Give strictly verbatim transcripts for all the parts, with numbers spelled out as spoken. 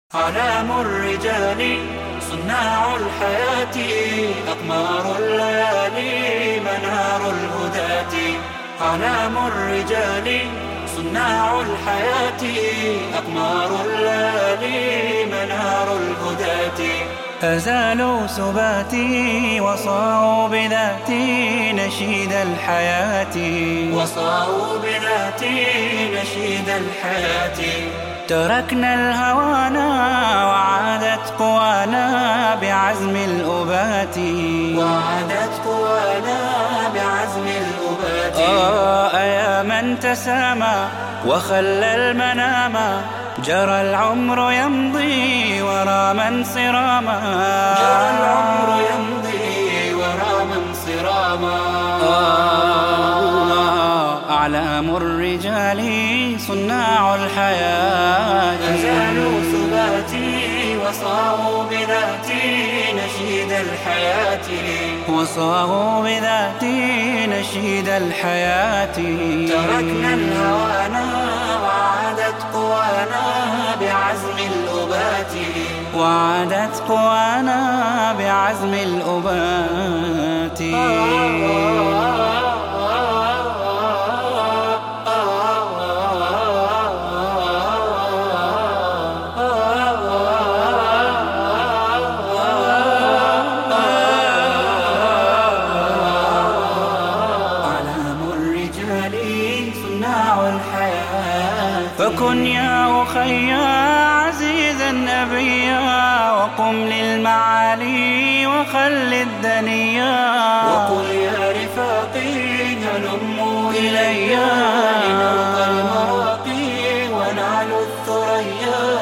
أعلام الرجال صناع الحياة، أقمار الليالي منار الهداة. أعلام الرجال صناع الحياة، أقمار الليالي منار الهداة. أزالوا سباتي وصاروا بذاتي نشيد الحياة، وصاروا بذاتي نشيد الحياة. تركنا الهوانا وعادت قوانا بعزم الأبات، وعادت قوانا بعزم الأبات. آه يا من تسامى وخلى المنام، جرى العمر يمضي ورا من صراما، جرى العمر يمضي ورا من صراما. أعلام الرجال صناع الحياة، أزالوا سباتي وصاروا بذاتي نشيد الحياة، وصاروا بذاتي نشيد الحياة. تركنا الهوانا وعادت قوانا بعزم الأبات، وعادت قوانا بعزم الأبات. فكن يا أخي عزيزا أبيا، وقم للمعالي وخل الدنيا. وقل يا رفاقي هلموا إلي لنرقى المراقي ونعلو الثريا.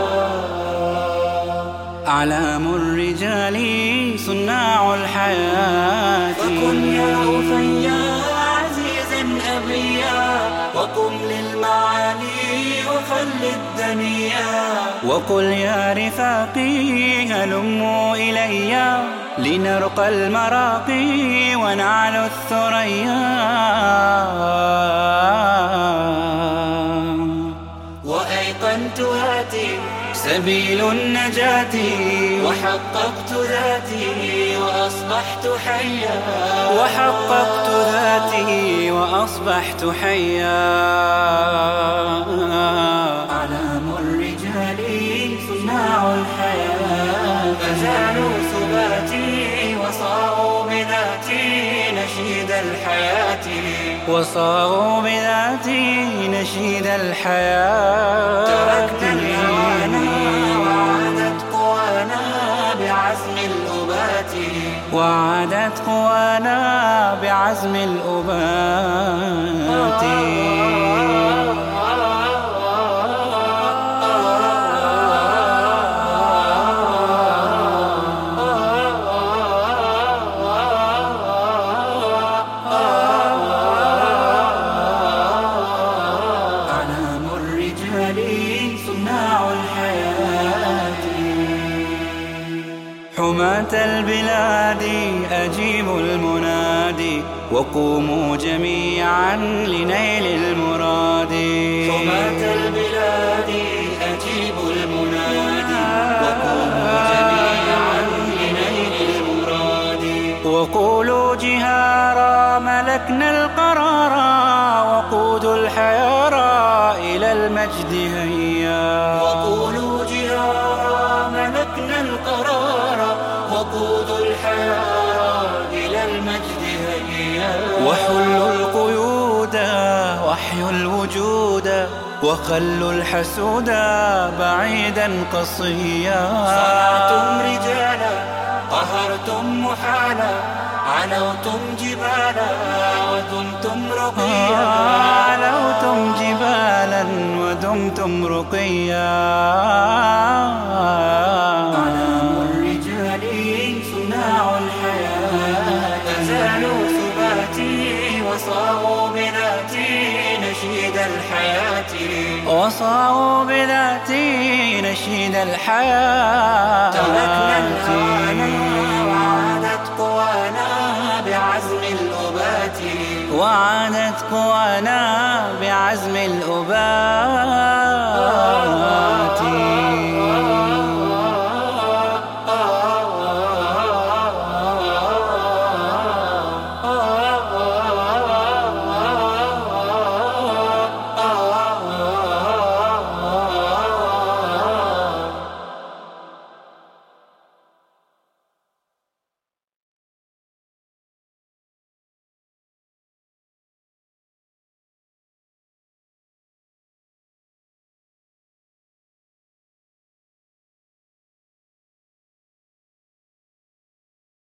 أعلام الرجال صناع الحياة، فكن يا أخي عزيزا أبيا، وقم للمعالي وخل الدنيا. وقل يا رفاقي هلموا إلي لنرقى المراقي ونعلو الثريا. وأيقنت هاتي سبيل النجاة، وحققت ذاتي وأصبحت حيا، وحققت ذاتي وأصبحت حيا. أعلام الرجال صناع الحياة، أزالوا سباتي وصاروا بذاتي نشيد الحياة، وصاروا بذاتي نشيد الحياة. تركنا الهوانا وعادت قوانا بعزم الأبات، وعادت قوانا بعزم الأبات. حماة البلاد أجيبوا المنادي، وقوموا جميعا لنيل المراد. حماة البلاد أجيبوا المنادي، وقوموا جميعا لنيل المراد. وقولوا جهارا ملكنا القرارا، وقود الحيارى إلى المجد هيا. وقولوا جهارا ملكنا القرارا، وقود الحيارى إلى المجد هيا. وحلوا القيود وحيوا الوجود، وخلوا الحسود بعيدا قصيا. صنعتم رجالا قهرتم محالا، علوتم جبالا ودمتم رقيا، علوتم جبالا ودمتم رقيا. أعلام الرجال صناع الحياة، أزالوا سباتي وصاروا بذاتي نشيد الحياة، وصاروا بذاتي نشيد الحياة. تركنا الهوانا وعادت قوانا بعزم الأبات، وعادت قوانا بعزم الأبات.